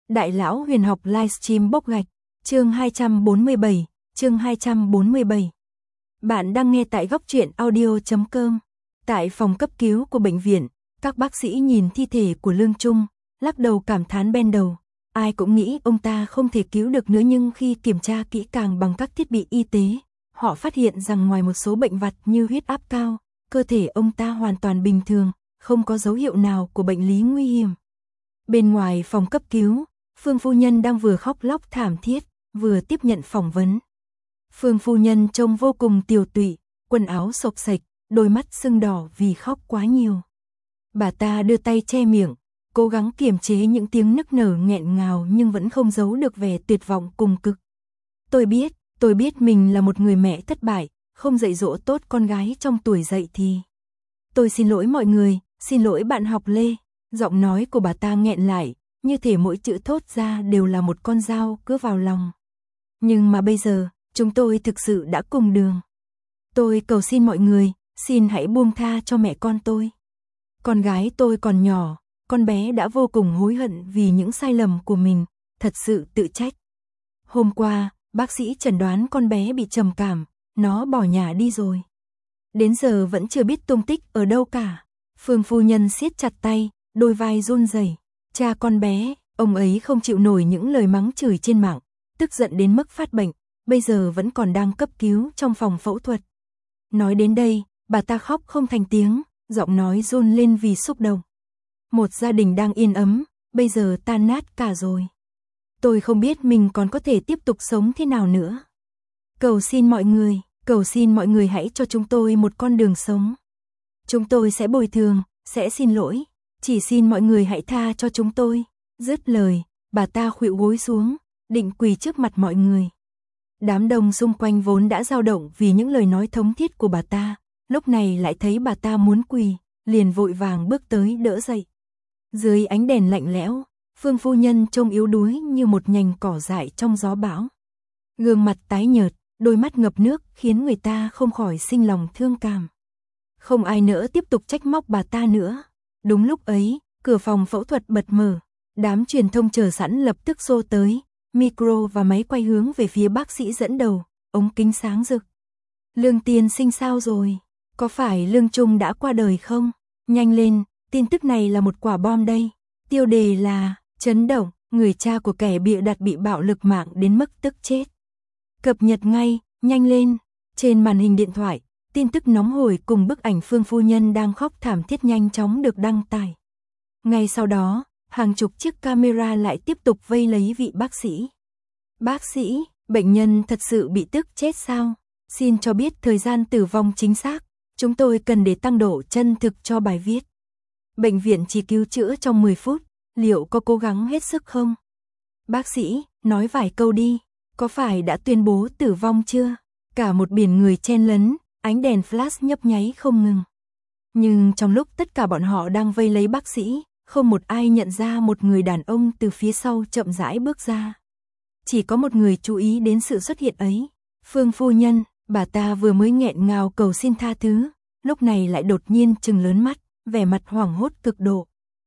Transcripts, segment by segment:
Đại lão huyền học livestream bốc gạch, chương 247. Bạn đang nghe tại góc truyện audio.com. Tại phòng cấp cứu của bệnh viện, các bác sĩ nhìn thi thể của Lương Trung, lắc đầu cảm thán ben đầu. Ai cũng nghĩ ông ta không thể cứu được nữa, nhưng khi kiểm tra kỹ càng bằng các thiết bị y tế, họ phát hiện rằng ngoài một số bệnh vặt như huyết áp cao, cơ thể ông ta hoàn toàn bình thường, không có dấu hiệu nào của bệnh lý nguy hiểm. Bên ngoài phòng cấp cứu, Phương phu nhân đang vừa khóc lóc thảm thiết, vừa tiếp nhận phỏng vấn. Phương phu nhân trông vô cùng tiều tụy, quần áo xộc xệch, đôi mắt sưng đỏ vì khóc quá nhiều. Bà ta đưa tay che miệng, cố gắng kiềm chế những tiếng nức nở nghẹn ngào nhưng vẫn không giấu được vẻ tuyệt vọng cùng cực. Tôi biết mình là một người mẹ thất bại, không dạy dỗ tốt con gái trong tuổi dậy thì. Tôi xin lỗi mọi người, xin lỗi bạn học Lê. Giọng nói của bà ta nghẹn lại, như thể mỗi chữ thốt ra đều là một con dao cứa vào lòng. Nhưng mà bây giờ, chúng tôi thực sự đã cùng đường. Tôi cầu xin mọi người, xin hãy buông tha cho mẹ con tôi. Con gái tôi còn nhỏ, con bé đã vô cùng hối hận vì những sai lầm của mình, thật sự tự trách. Hôm qua, bác sĩ chẩn đoán con bé bị trầm cảm, nó bỏ nhà đi rồi. Đến giờ vẫn chưa biết tung tích ở đâu cả. Phương phu nhân siết chặt tay, đôi vai run rẩy. Cha con bé, ông ấy không chịu nổi những lời mắng chửi trên mạng, tức giận đến mức phát bệnh, bây giờ vẫn còn đang cấp cứu trong phòng phẫu thuật. Nói đến đây, bà ta khóc không thành tiếng, giọng nói run lên vì xúc động. Một gia đình đang yên ấm, bây giờ tan nát cả rồi. Tôi không biết mình còn có thể tiếp tục sống thế nào nữa. Cầu xin mọi người hãy cho chúng tôi một con đường sống. Chúng tôi sẽ bồi thường, sẽ xin lỗi, chỉ xin mọi người hãy tha cho chúng tôi. Dứt lời, bà ta khuỵu gối xuống, định quỳ trước mặt mọi người. Đám đông xung quanh vốn đã dao động vì những lời nói thống thiết của bà ta, lúc này lại thấy bà ta muốn quỳ, liền vội vàng bước tới đỡ dậy. Dưới ánh đèn lạnh lẽo, Phương phu nhân trông yếu đuối như một nhành cỏ dại trong gió bão. Gương mặt tái nhợt, đôi mắt ngập nước khiến người ta không khỏi sinh lòng thương cảm. Không ai nữa tiếp tục trách móc bà ta nữa. Đúng lúc ấy, cửa phòng phẫu thuật bật mở, đám truyền thông chờ sẵn lập tức xô tới, micro và máy quay hướng về phía bác sĩ dẫn đầu, ống kính sáng rực. Lương tiên sinh sao rồi? Có phải Lương Trung đã qua đời không? Nhanh lên, tin tức này là một quả bom đây. Tiêu đề là, chấn động, người cha của kẻ bịa đặt bị bạo lực mạng đến mức tức chết. Cập nhật ngay, nhanh lên. Trên màn hình điện thoại, tin tức nóng hổi cùng bức ảnh Phương phu nhân đang khóc thảm thiết nhanh chóng được đăng tải. Ngay sau đó, hàng chục chiếc camera lại tiếp tục vây lấy vị bác sĩ. Bác sĩ, bệnh nhân thật sự bị tức chết sao? Xin cho biết thời gian tử vong chính xác, chúng tôi cần để tăng độ chân thực cho bài viết. Bệnh viện chỉ cứu chữa trong 10 phút, liệu có cố gắng hết sức không? Bác sĩ, nói vài câu đi, có phải đã tuyên bố tử vong chưa? Cả một biển người chen lấn, ánh đèn flash nhấp nháy không ngừng. Nhưng trong lúc tất cả bọn họ đang vây lấy bác sĩ, không một ai nhận ra một người đàn ông từ phía sau chậm rãi bước ra. Chỉ có một người chú ý đến sự xuất hiện ấy. Phương phu nhân, bà ta vừa mới nghẹn ngào cầu xin tha thứ, lúc này lại đột nhiên trừng lớn mắt, vẻ mặt hoảng hốt cực độ.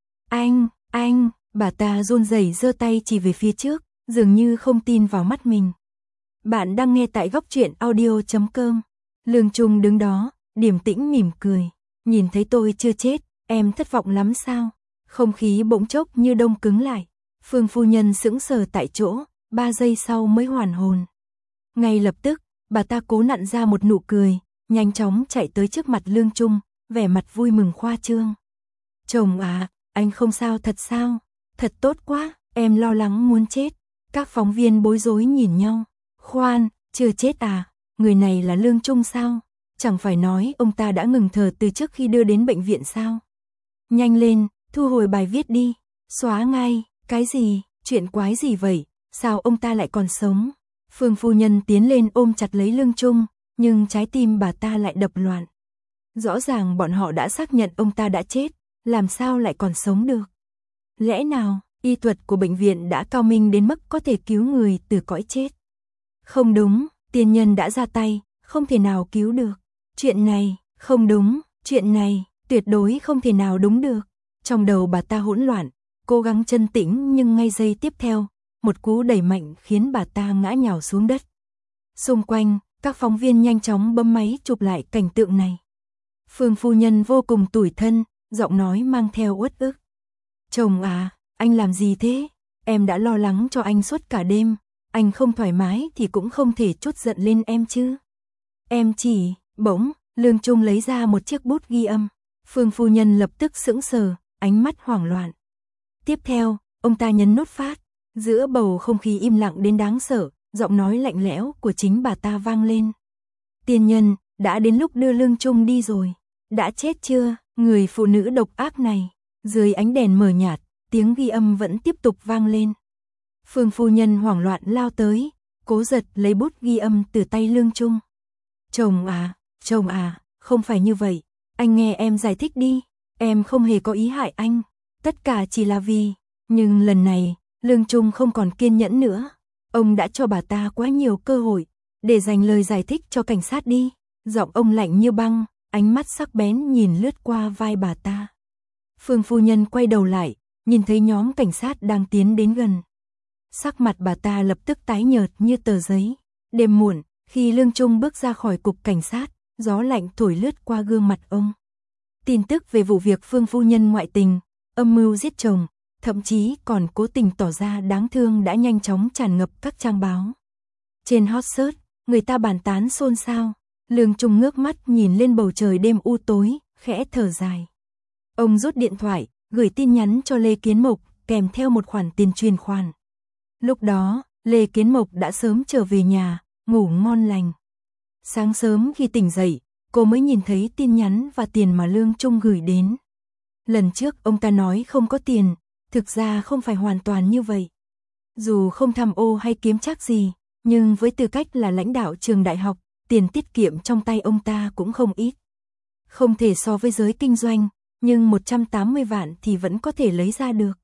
Anh, bà ta run rẩy giơ tay chỉ về phía trước, dường như không tin vào mắt mình. Bạn đang nghe tại góc truyện audio.com. Lương Trung đứng đó, điềm tĩnh mỉm cười. Nhìn thấy tôi chưa chết, em thất vọng lắm sao? Không khí bỗng chốc như đông cứng lại. Phương phu nhân sững sờ tại chỗ, 3 giây sau mới hoàn hồn. Ngay lập tức, bà ta cố nặn ra một nụ cười, nhanh chóng chạy tới trước mặt Lương Trung, vẻ mặt vui mừng khoa trương. Chồng à, anh không sao thật sao? Thật tốt quá, em lo lắng muốn chết. Các phóng viên bối rối nhìn nhau. Khoan, chưa chết à? Người này là Lương Trung sao? Chẳng phải nói ông ta đã ngừng thở từ trước khi đưa đến bệnh viện sao? Nhanh lên, thu hồi bài viết đi. Xóa ngay, cái gì? Chuyện quái gì vậy? Sao ông ta lại còn sống? Phương phu nhân tiến lên ôm chặt lấy Lương Trung, nhưng trái tim bà ta lại đập loạn. Rõ ràng bọn họ đã xác nhận ông ta đã chết, làm sao lại còn sống được? Lẽ nào, y thuật của bệnh viện đã cao minh đến mức có thể cứu người từ cõi chết? Không đúng, tiên nhân đã ra tay, không thể nào cứu được. Chuyện này, không đúng, chuyện này, tuyệt đối không thể nào đúng được. Trong đầu bà ta hỗn loạn, cố gắng trấn tĩnh nhưng ngay giây tiếp theo, một cú đẩy mạnh khiến bà ta ngã nhào xuống đất. Xung quanh, các phóng viên nhanh chóng bấm máy chụp lại cảnh tượng này. Phương phu nhân vô cùng tủi thân, giọng nói mang theo uất ức. Chồng à, anh làm gì thế? Em đã lo lắng cho anh suốt cả đêm, anh không thoải mái thì cũng không thể trút giận lên em chứ. Em chỉ, bỗng, Lương Trung lấy ra một chiếc bút ghi âm. Phương phu nhân lập tức sững sờ, ánh mắt hoảng loạn. Tiếp theo, ông ta nhấn nút phát, giữa bầu không khí im lặng đến đáng sợ, giọng nói lạnh lẽo của chính bà ta vang lên. Tiên nhân, đã đến lúc đưa Lương Trung đi rồi. Đã chết chưa, người phụ nữ độc ác này. Dưới ánh đèn mờ nhạt, tiếng ghi âm vẫn tiếp tục vang lên. Phương phu nhân hoảng loạn lao tới, cố giật lấy bút ghi âm từ tay Lương Trung. Chồng à, không phải như vậy. Anh nghe em giải thích đi, em không hề có ý hại anh. Tất cả chỉ là vì... Nhưng lần này, Lương Trung không còn kiên nhẫn nữa. Ông đã cho bà ta quá nhiều cơ hội, để dành lời giải thích cho cảnh sát đi. Giọng ông lạnh như băng, ánh mắt sắc bén nhìn lướt qua vai bà ta. Phương phu nhân quay đầu lại, nhìn thấy nhóm cảnh sát đang tiến đến gần. Sắc mặt bà ta lập tức tái nhợt như tờ giấy. Đêm muộn, khi Lương Trung bước ra khỏi cục cảnh sát, gió lạnh thổi lướt qua gương mặt ông. Tin tức về vụ việc Phương phu nhân ngoại tình, âm mưu giết chồng, thậm chí còn cố tình tỏ ra đáng thương đã nhanh chóng tràn ngập các trang báo. Trên hot search, người ta bàn tán xôn xao. Lương Trung ngước mắt nhìn lên bầu trời đêm u tối, khẽ thở dài. Ông rút điện thoại, gửi tin nhắn cho Lê Kiến Mộc, kèm theo một khoản tiền chuyển khoản. Lúc đó, Lê Kiến Mộc đã sớm trở về nhà, ngủ ngon lành. Sáng sớm khi tỉnh dậy, cô mới nhìn thấy tin nhắn và tiền mà Lương Trung gửi đến. Lần trước ông ta nói không có tiền, thực ra không phải hoàn toàn như vậy. Dù không tham ô hay kiếm trác gì, nhưng với tư cách là lãnh đạo trường đại học, tiền tiết kiệm trong tay ông ta cũng không ít. Không thể so với giới kinh doanh, nhưng 180 vạn thì vẫn có thể lấy ra được.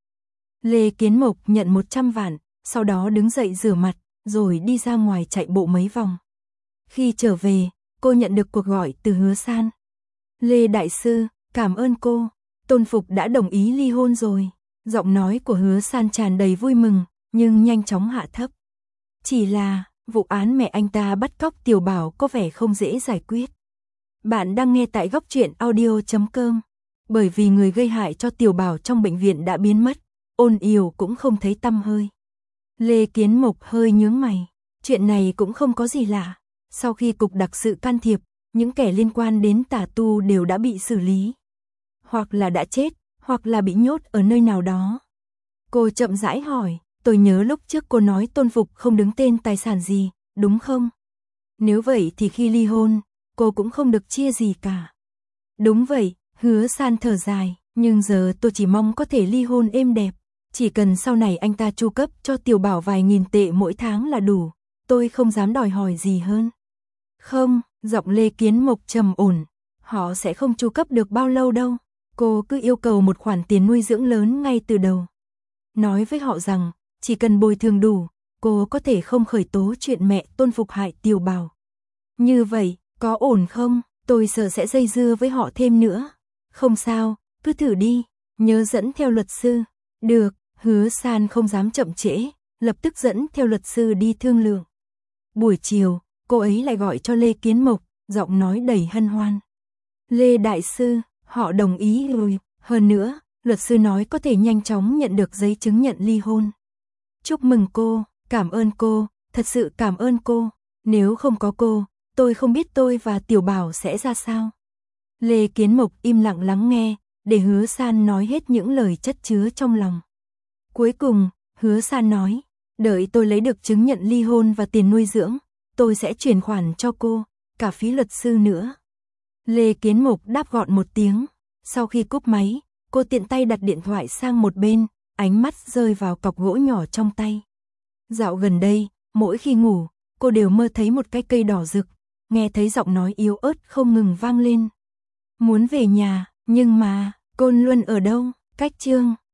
Lê Kiến Mộc nhận 100 vạn, sau đó đứng dậy rửa mặt, rồi đi ra ngoài chạy bộ mấy vòng. Khi trở về, cô nhận được cuộc gọi từ Hứa San. Lê Đại Sư, cảm ơn cô, Tôn Phục đã đồng ý ly hôn rồi. Giọng nói của Hứa San tràn đầy vui mừng, nhưng nhanh chóng hạ thấp. Chỉ là, vụ án mẹ anh ta bắt cóc Tiểu Bảo có vẻ không dễ giải quyết. Bạn đang nghe tại Góc Truyện Audio.com. Bởi vì người gây hại cho Tiểu Bảo trong bệnh viện đã biến mất, Ôn Yểu cũng không thấy tăm hơi. Lê Kiến Mộc hơi nhướng mày. Chuyện này cũng không có gì lạ. Sau khi cục đặc sự can thiệp, những kẻ liên quan đến tà tu đều đã bị xử lý. Hoặc là đã chết, hoặc là bị nhốt ở nơi nào đó. Cô chậm rãi hỏi, tôi nhớ lúc trước cô nói Tôn Phục không đứng tên tài sản gì, đúng không? Nếu vậy thì khi ly hôn, cô cũng không được chia gì cả. Đúng vậy, Hứa San thở dài, nhưng giờ tôi chỉ mong có thể ly hôn êm đẹp. Chỉ cần sau này anh ta chu cấp cho Tiểu Bảo vài nghìn tệ mỗi tháng là đủ, tôi không dám đòi hỏi gì hơn. Không, giọng Lê Kiến Mộc trầm ổn, họ sẽ không chu cấp được bao lâu đâu. Cô cứ yêu cầu một khoản tiền nuôi dưỡng lớn ngay từ đầu. Nói với họ rằng, chỉ cần bồi thường đủ, cô có thể không khởi tố chuyện mẹ Tôn Phục hại Tiểu Bảo. Như vậy, có ổn không? Tôi sợ sẽ dây dưa với họ thêm nữa. Không sao, cứ thử đi, nhớ dẫn theo luật sư. Được, Hứa San không dám chậm trễ, lập tức dẫn theo luật sư đi thương lượng. Buổi chiều, cô ấy lại gọi cho Lê Kiến Mộc, giọng nói đầy hân hoan. Lê Đại Sư, họ đồng ý rồi. Hơn nữa, luật sư nói có thể nhanh chóng nhận được giấy chứng nhận ly hôn. Chúc mừng cô, cảm ơn cô, thật sự cảm ơn cô. Nếu không có cô, tôi không biết tôi và Tiểu Bảo sẽ ra sao. Lê Kiến Mộc im lặng lắng nghe, để Hứa San nói hết những lời chất chứa trong lòng. Cuối cùng, Hứa San nói, đợi tôi lấy được chứng nhận ly hôn và tiền nuôi dưỡng, tôi sẽ chuyển khoản cho cô, cả phí luật sư nữa. Lê Kiến Mộc đáp gọn một tiếng, sau khi cúp máy, cô tiện tay đặt điện thoại sang một bên, ánh mắt rơi vào cọc gỗ nhỏ trong tay. Dạo gần đây, mỗi khi ngủ, cô đều mơ thấy một cái cây đỏ rực, nghe thấy giọng nói yếu ớt không ngừng vang lên. Muốn về nhà, nhưng mà, Côn Luân ở đâu? Cách Chương